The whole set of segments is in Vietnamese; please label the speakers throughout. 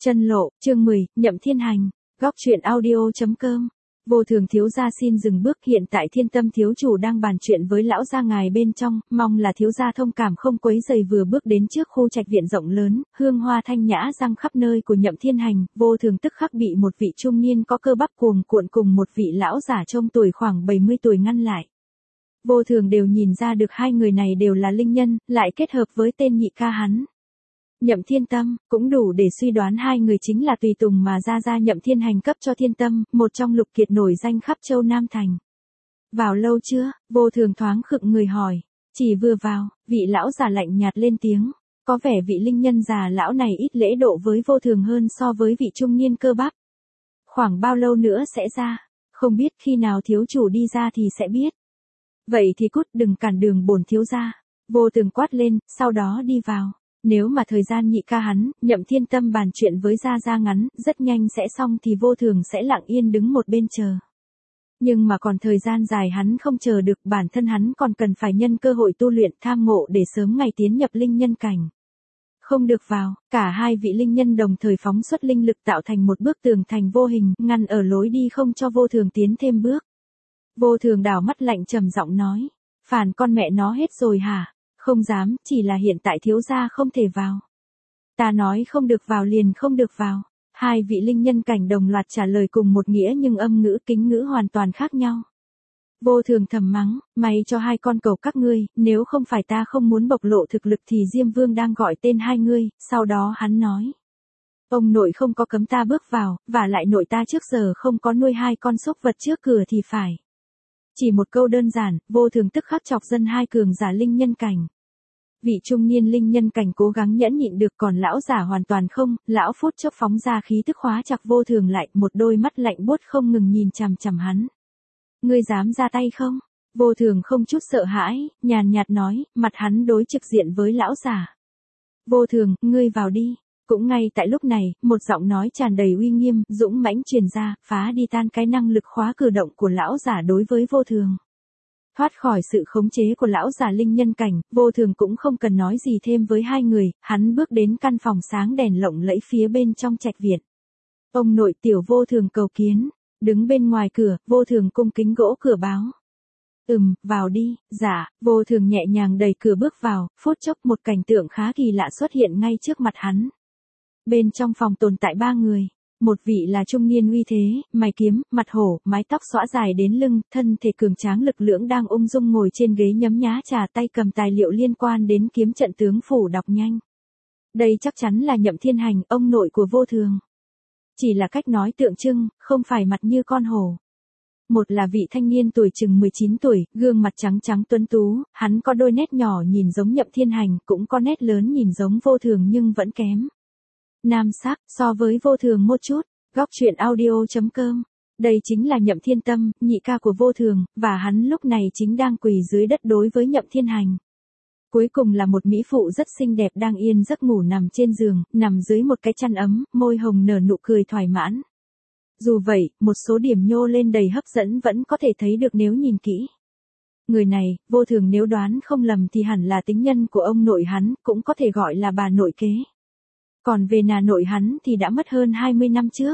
Speaker 1: Chân lộ, chương 10, Nhậm Thiên Hành, góc truyện audio.com. Vô Thường thiếu gia xin dừng bước, hiện tại Thiên Tâm thiếu chủ đang bàn chuyện với lão gia ngài bên trong, mong là thiếu gia thông cảm không quấy rầy. Vừa bước đến trước khu trạch viện rộng lớn, hương hoa thanh nhã răng khắp nơi của Nhậm Thiên Hành, Vô Thường tức khắc bị một vị trung niên có cơ bắp cuồn cuộn cùng một vị lão giả trông tuổi khoảng 70 tuổi ngăn lại. Vô Thường đều nhìn ra được hai người này đều là linh nhân, lại kết hợp với tên nhị ca hắn. Nhậm Thiên Tâm, cũng đủ để suy đoán hai người chính là tùy tùng mà gia Nhậm Thiên Hành cấp cho Thiên Tâm, một trong lục kiệt nổi danh khắp châu Nam Thành. Vào lâu chưa? Vô Thường thoáng khựng người hỏi. Chỉ vừa vào, vị lão già lạnh nhạt lên tiếng. Có vẻ vị linh nhân già lão này ít lễ độ với Vô Thường hơn so với vị trung niên cơ bắp. Khoảng bao lâu nữa sẽ ra? Không biết, khi nào thiếu chủ đi ra thì sẽ biết. Vậy thì cút, đừng cản đường bổn thiếu gia. Vô Thường quát lên, sau đó đi vào. Nếu mà thời gian nhị ca hắn, Nhậm Thiên Tâm bàn chuyện với gia ngắn, rất nhanh sẽ xong thì Vô Thường sẽ lặng yên đứng một bên chờ. Nhưng mà còn thời gian dài hắn không chờ được, bản thân hắn còn cần phải nhân cơ hội tu luyện tham ngộ để sớm ngày tiến nhập linh nhân cảnh. Không được vào, cả hai vị linh nhân đồng thời phóng xuất linh lực tạo thành một bức tường thành vô hình, ngăn ở lối đi không cho Vô Thường tiến thêm bước. Vô Thường đảo mắt lạnh trầm giọng nói, phản con mẹ nó hết rồi hả? Không dám, chỉ là hiện tại thiếu gia không thể vào. Ta nói không được vào liền không được vào. Hai vị linh nhân cảnh đồng loạt trả lời cùng một nghĩa nhưng âm ngữ kính ngữ hoàn toàn khác nhau. Vô Thường thầm mắng, may cho hai con cẩu các ngươi, nếu không phải ta không muốn bộc lộ thực lực thì Diêm Vương đang gọi tên hai ngươi. Sau đó hắn nói, ông nội không có cấm ta bước vào, và lại nội ta trước giờ không có nuôi hai con súc vật trước cửa thì phải. Chỉ một câu đơn giản, Vô Thường tức khắc chọc dân hai cường giả linh nhân cảnh. Vị trung niên linh nhân cảnh cố gắng nhẫn nhịn được, còn lão giả hoàn toàn không, lão phút chốc phóng ra khí tức khóa chặt Vô Thường lại, một đôi mắt lạnh buốt không ngừng nhìn chằm chằm hắn. Ngươi dám ra tay không? Vô Thường không chút sợ hãi, nhàn nhạt nói, mặt hắn đối trực diện với lão giả. Vô Thường, ngươi vào đi. Cũng ngay tại lúc này, một giọng nói tràn đầy uy nghiêm, dũng mãnh truyền ra, phá đi tan cái năng lực khóa cử động của lão giả đối với Vô Thường. Thoát khỏi sự khống chế của lão giả linh nhân cảnh, Vô Thường cũng không cần nói gì thêm với hai người, hắn bước đến căn phòng sáng đèn lộng lẫy phía bên trong trạch viện. Ông nội tiểu Vô Thường cầu kiến, đứng bên ngoài cửa, Vô Thường cung kính gỗ cửa báo. Vào đi. Dạ. Vô Thường nhẹ nhàng đẩy cửa bước vào, phút chốc một cảnh tượng khá kỳ lạ xuất hiện ngay trước mặt hắn. Bên trong phòng tồn tại ba người. Một vị là trung niên uy thế, mày kiếm, mặt hổ, mái tóc xõa dài đến lưng, thân thể cường tráng lực lưỡng đang ung dung ngồi trên ghế nhấm nhá trà, tay cầm tài liệu liên quan đến kiếm trận tướng phủ đọc nhanh. Đây chắc chắn là Nhậm Thiên Hành, ông nội của Vô Thường. Chỉ là cách nói tượng trưng, không phải mặt như con hổ. Một là vị thanh niên tuổi chừng 19 tuổi, gương mặt trắng trắng tuấn tú, hắn có đôi nét nhỏ nhìn giống Nhậm Thiên Hành, cũng có nét lớn nhìn giống Vô Thường nhưng vẫn kém nam sắc so với Vô Thường một chút. Góc truyện audio.com. Đây chính là Nhậm Thiên Tâm, nhị ca của Vô Thường, và hắn lúc này chính đang quỳ dưới đất đối với Nhậm Thiên Hành. Cuối cùng là một mỹ phụ rất xinh đẹp đang yên giấc ngủ nằm trên giường, nằm dưới một cái chăn ấm, môi hồng nở nụ cười thoải mãn. Dù vậy, một số điểm nhô lên đầy hấp dẫn vẫn có thể thấy được nếu nhìn kỹ. Người này, Vô Thường nếu đoán không lầm thì hẳn là tính nhân của ông nội hắn, cũng có thể gọi là bà nội kế. Còn về nhà nội hắn thì đã mất hơn 20 năm trước.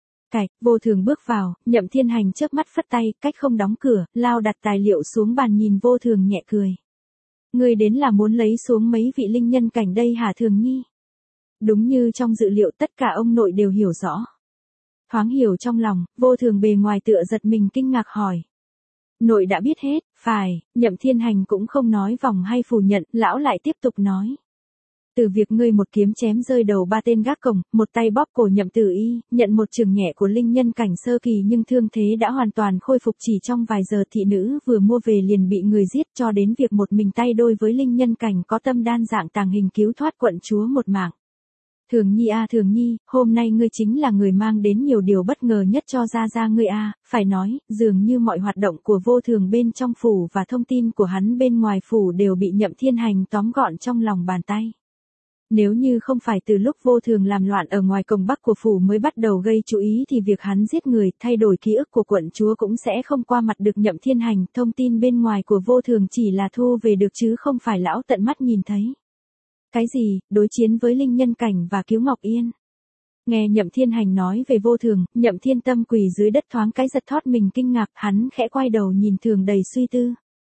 Speaker 1: Vô Thường bước vào, Nhậm Thiên Hành chớp mắt phất tay, cách không đóng cửa, lao đặt tài liệu xuống bàn nhìn Vô Thường nhẹ cười. Ngươi đến là muốn lấy xuống mấy vị linh nhân cảnh đây hả Thường nhi? Đúng như trong dự liệu, tất cả ông nội đều hiểu rõ. Thoáng hiểu trong lòng, Vô Thường bề ngoài tựa giật mình kinh ngạc hỏi. Nội đã biết hết, phải. Nhậm Thiên Hành cũng không nói vòng hay phủ nhận, lão lại tiếp tục nói. Từ việc ngươi một kiếm chém rơi đầu ba tên gác cổng, một tay bóp cổ Nhậm Tử Y, nhận một chưởng nhẹ của linh nhân cảnh sơ kỳ nhưng thương thế đã hoàn toàn khôi phục chỉ trong vài giờ, thị nữ vừa mua về liền bị người giết, cho đến việc một mình tay đôi với linh nhân cảnh có tâm đan dạng tàng hình cứu thoát quận chúa một mạng. Thường nhi à Thường nhi, hôm nay ngươi chính là người mang đến nhiều điều bất ngờ nhất cho gia ngươi à, phải nói, dường như mọi hoạt động của Vô Thường bên trong phủ và thông tin của hắn bên ngoài phủ đều bị Nhậm Thiên Hành tóm gọn trong lòng bàn tay. Nếu như không phải từ lúc Vô Thường làm loạn ở ngoài cổng bắc của phủ mới bắt đầu gây chú ý thì việc hắn giết người, thay đổi ký ức của quận chúa cũng sẽ không qua mặt được Nhậm Thiên Hành, thông tin bên ngoài của Vô Thường chỉ là thu về được chứ không phải lão tận mắt nhìn thấy. Cái gì, đối chiến với linh nhân cảnh và cứu Ngọc Yên. Nghe Nhậm Thiên Hành nói về Vô Thường, Nhậm Thiên Tâm quỳ dưới đất thoáng cái giật thót mình kinh ngạc, hắn khẽ quay đầu nhìn Thường đầy suy tư.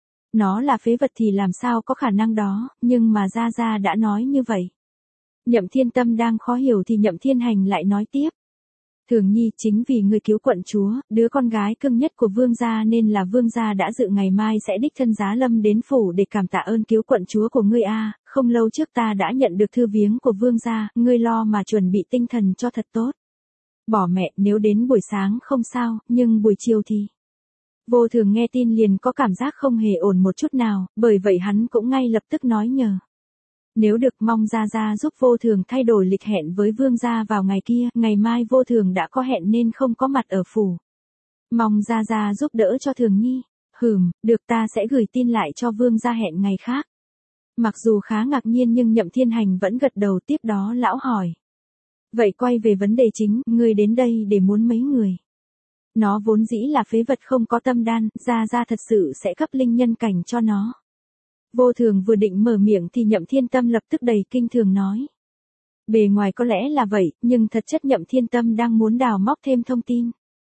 Speaker 1: Nó là phế vật thì làm sao có khả năng đó, nhưng mà Gia Gia đã nói như vậy. Nhậm Thiên Tâm đang khó hiểu thì Nhậm Thiên Hành lại nói tiếp. Thường Nhi, chính vì ngươi cứu quận chúa, đứa con gái cưng nhất của vương gia, nên là vương gia đã dự ngày mai sẽ đích thân giá lâm đến phủ để cảm tạ ơn cứu quận chúa của ngươi a. Không lâu trước ta đã nhận được thư viếng của vương gia, ngươi lo mà chuẩn bị tinh thần cho thật tốt. Bỏ mẹ, nếu đến buổi sáng không sao, nhưng buổi chiều thì... Vô Thường nghe tin liền có cảm giác không hề ổn một chút nào, bởi vậy hắn cũng ngay lập tức nói nhờ. Nếu được mong Gia Gia giúp Vô Thường thay đổi lịch hẹn với vương gia vào ngày kia, ngày mai Vô Thường đã có hẹn nên không có mặt ở phủ. Mong Gia Gia giúp đỡ cho Thường Nhi. Được, ta sẽ gửi tin lại cho vương gia hẹn ngày khác. Mặc dù khá ngạc nhiên nhưng Nhậm Thiên Hành vẫn gật đầu, tiếp đó lão hỏi. Vậy quay về vấn đề chính, ngươi đến đây để muốn mấy người? Nó vốn dĩ là phế vật không có tâm đan, Gia Gia thật sự sẽ cấp linh nhân cảnh cho nó. Vô Thường vừa định mở miệng thì Nhậm Thiên Tâm lập tức đầy kinh thường nói. Bề ngoài có lẽ là vậy, nhưng thật chất Nhậm Thiên Tâm đang muốn đào móc thêm thông tin.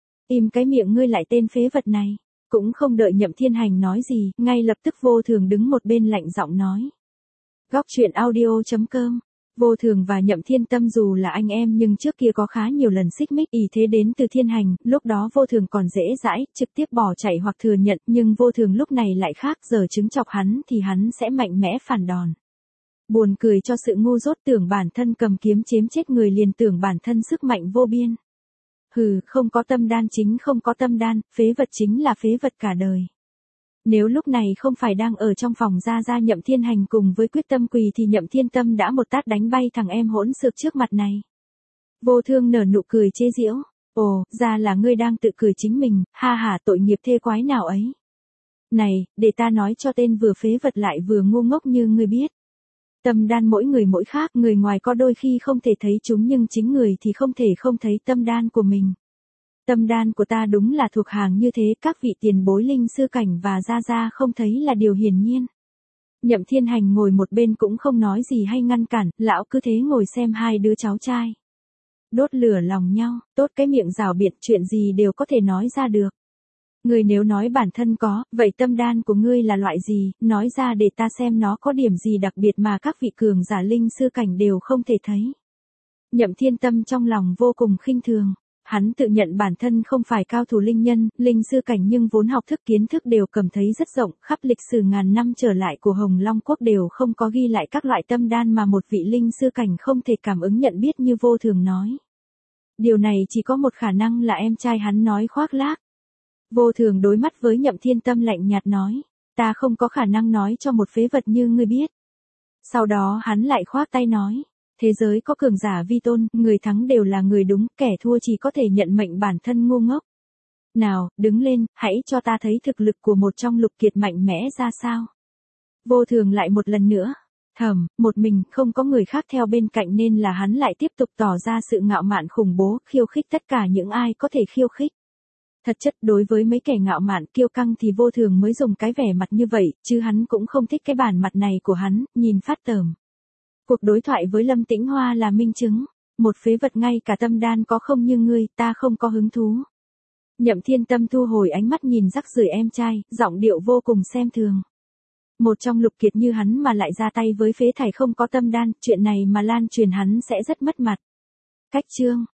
Speaker 1: Im cái miệng ngươi lại tên phế vật này. Cũng không đợi Nhậm Thiên Hành nói gì, ngay lập tức Vô Thường đứng một bên lạnh giọng nói. Góc truyện audio.com. Vô Thường và Nhậm Thiên Tâm dù là anh em nhưng trước kia có khá nhiều lần xích mích, ý thế đến từ Thiên Hành, lúc đó Vô Thường còn dễ dãi, trực tiếp bỏ chạy hoặc thừa nhận, nhưng Vô Thường lúc này lại khác, giờ chứng chọc hắn thì hắn sẽ mạnh mẽ phản đòn. Buồn cười cho sự ngu dốt, tưởng bản thân cầm kiếm chém chết người liền tưởng bản thân sức mạnh vô biên. Không có tâm đan chính không có tâm đan, phế vật chính là phế vật cả đời. Nếu lúc này không phải đang ở trong phòng Gia Gia Nhậm Thiên Hành cùng với quyết tâm quỳ thì Nhậm Thiên Tâm đã một tát đánh bay thằng em hỗn xược trước mặt này. Vô Thương nở nụ cười chế giễu. Ồ, ra là ngươi đang tự cười chính mình, ha ha, tội nghiệp thê quái nào ấy. Này, để ta nói cho tên vừa phế vật lại vừa ngu ngốc như ngươi biết. Tâm đan mỗi người mỗi khác, người ngoài có đôi khi không thể thấy chúng nhưng chính người thì không thể không thấy tâm đan của mình. Tâm đan của ta đúng là thuộc hàng như thế, các vị tiền bối linh sư cảnh và Gia Gia không thấy là điều hiển nhiên. Nhậm Thiên Hành ngồi một bên cũng không nói gì hay ngăn cản, lão cứ thế ngồi xem hai đứa cháu trai. Đốt lửa lòng nhau, tốt cái miệng rào biện, chuyện gì đều có thể nói ra được. Ngươi nếu nói bản thân có, vậy tâm đan của ngươi là loại gì, nói ra để ta xem nó có điểm gì đặc biệt mà các vị cường giả linh sư cảnh đều không thể thấy. Nhậm Thiên Tâm trong lòng vô cùng khinh thường. Hắn tự nhận bản thân không phải cao thủ linh nhân, linh sư cảnh nhưng vốn học thức kiến thức đều cầm thấy rất rộng, khắp lịch sử ngàn năm trở lại của Hồng Long Quốc đều không có ghi lại các loại tâm đan mà một vị linh sư cảnh không thể cảm ứng nhận biết như Vô Thường nói. Điều này chỉ có một khả năng là em trai hắn nói khoác lác. Vô Thường đối mắt với Nhậm Thiên Tâm lạnh nhạt nói, ta không có khả năng nói cho một phế vật như ngươi biết. Sau đó hắn lại khoác tay nói. Thế giới có cường giả vi tôn, người thắng đều là người đúng, kẻ thua chỉ có thể nhận mệnh bản thân ngu ngốc. Nào, đứng lên, hãy cho ta thấy thực lực của một trong lục kiệt mạnh mẽ ra sao. Vô Thường lại một lần nữa. Một mình, không có người khác theo bên cạnh nên là hắn lại tiếp tục tỏ ra sự ngạo mạn khủng bố, khiêu khích tất cả những ai có thể khiêu khích. Thật chất đối với mấy kẻ ngạo mạn kiêu căng thì Vô Thường mới dùng cái vẻ mặt như vậy, chứ hắn cũng không thích cái bản mặt này của hắn, nhìn phát tởm. Cuộc đối thoại với Lâm Tĩnh Hoa là minh chứng, một phế vật ngay cả tâm đan có không như ngươi, ta không có hứng thú. Nhậm Thiên Tâm thu hồi ánh mắt nhìn rắc rưởi em trai, giọng điệu vô cùng xem thường. Một trong lục kiệt như hắn mà lại ra tay với phế thải không có tâm đan, chuyện này mà lan truyền hắn sẽ rất mất mặt. Cách chương